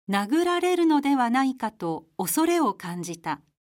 殴られるのではないかと恐れを感じた。